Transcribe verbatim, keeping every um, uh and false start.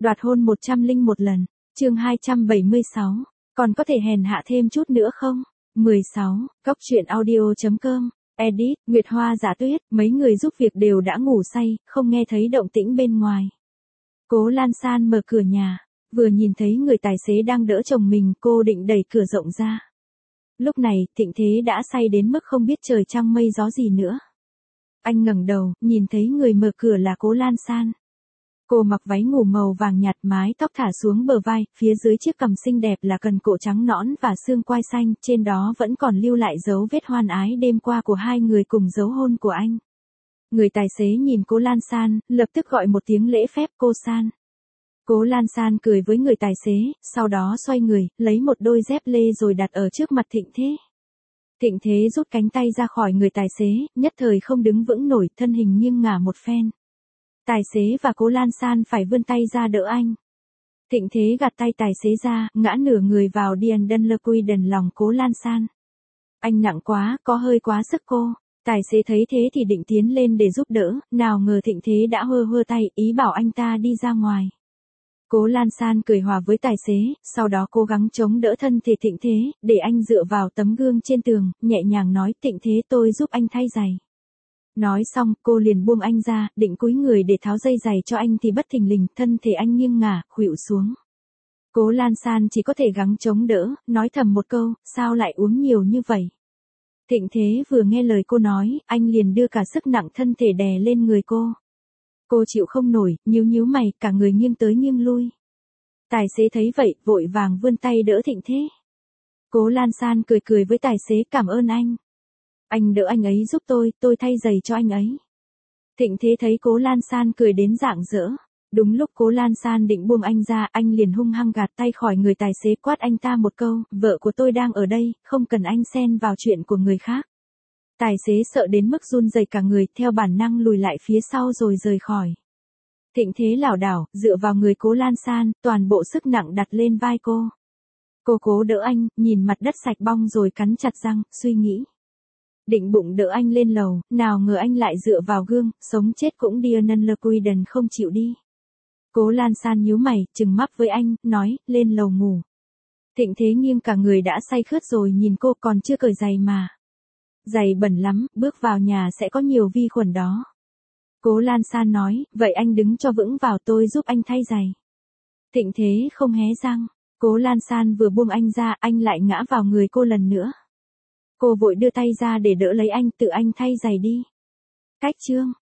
Đoạt hôn một trăm lẻ một lần. Chương hai trăm bảy mươi sáu. Còn có thể hèn hạ thêm chút nữa không? mười sáu. Cóc truyện audio chấm com. Edit. Nguyệt Hoa Giả Tuyết. Mấy người giúp việc đều đã ngủ say, không nghe thấy động tĩnh bên ngoài. Cố Lan San mở cửa nhà, vừa nhìn thấy người tài xế đang đỡ chồng mình, cô định đẩy cửa rộng ra. Lúc này, Thịnh Thế đã say đến mức không biết trời trăng mây gió gì nữa. Anh ngẩng đầu, nhìn thấy người mở cửa là Cố Lan San. Cô mặc váy ngủ màu vàng nhạt, mái tóc thả xuống bờ vai, phía dưới chiếc cằm xinh đẹp là cần cổ trắng nõn và xương quai xanh, trên đó vẫn còn lưu lại dấu vết hoan ái đêm qua của hai người cùng dấu hôn của anh. Người tài xế nhìn Cố Lan San, lập tức gọi một tiếng lễ phép, cô San. Cố Lan San cười với người tài xế, sau đó xoay người, lấy một đôi dép lê rồi đặt ở trước mặt Thịnh Thế. Thịnh Thế rút cánh tay ra khỏi người tài xế, nhất thời không đứng vững nổi, thân hình nghiêng ngả một phen. Tài xế và Cố Lan San phải vươn tay ra đỡ anh. Thịnh Thế gạt tay tài xế ra, ngã nửa người vào Điền Đân Lơ Quy đần lòng Cố Lan San. Anh nặng quá, có hơi quá sức cô. Tài xế thấy thế thì định tiến lên để giúp đỡ, nào ngờ Thịnh Thế đã hơ hơ tay, ý bảo anh ta đi ra ngoài. Cố Lan San cười hòa với tài xế, sau đó cố gắng chống đỡ thân thể Thịnh Thế, để anh dựa vào tấm gương trên tường, nhẹ nhàng nói, Thịnh Thế tôi giúp anh thay giày. Nói xong, cô liền buông anh ra, định cúi người để tháo dây giày cho anh thì bất thình lình, thân thể anh nghiêng ngả, khuỵu xuống. Cố Lan San chỉ có thể gắng chống đỡ, nói thầm một câu, sao lại uống nhiều như vậy? Thịnh Thế vừa nghe lời cô nói, anh liền đưa cả sức nặng thân thể đè lên người cô. Cô chịu không nổi, nhíu nhíu mày, cả người nghiêng tới nghiêng lui. Tài xế thấy vậy, vội vàng vươn tay đỡ Thịnh Thế. Cố Lan San cười cười với tài xế, cảm ơn anh. Anh đỡ anh ấy giúp tôi, tôi thay giày cho anh ấy. Thịnh Thế thấy Cố Lan San cười đến rạng rỡ. Đúng lúc Cố Lan San định buông anh ra, anh liền hung hăng gạt tay khỏi người tài xế, quát anh ta một câu, vợ của tôi đang ở đây, không cần anh xen vào chuyện của người khác. Tài xế sợ đến mức run rẩy cả người, theo bản năng lùi lại phía sau rồi rời khỏi. Thịnh Thế lảo đảo, dựa vào người Cố Lan San, toàn bộ sức nặng đặt lên vai cô. Cô cố đỡ anh, nhìn mặt đất sạch bong rồi cắn chặt răng, suy nghĩ. Định bụng đỡ anh lên lầu, nào ngờ anh lại dựa vào gương, sống chết cũng Điền Lơ Quy đần không chịu đi. Cố Lan San nhíu mày, trừng mắt với anh, nói, lên lầu ngủ. Thịnh Thế nghiêng cả người đã say khướt rồi nhìn cô, còn chưa cởi giày mà. Giày bẩn lắm, bước vào nhà sẽ có nhiều vi khuẩn đó. Cố Lan San nói, vậy anh đứng cho vững vào, tôi giúp anh thay giày. Thịnh Thế không hé răng. Cố Lan San vừa buông anh ra, anh lại ngã vào người cô lần nữa. Cô vội đưa tay ra để đỡ lấy anh, tự anh thay giày đi. Cách chương.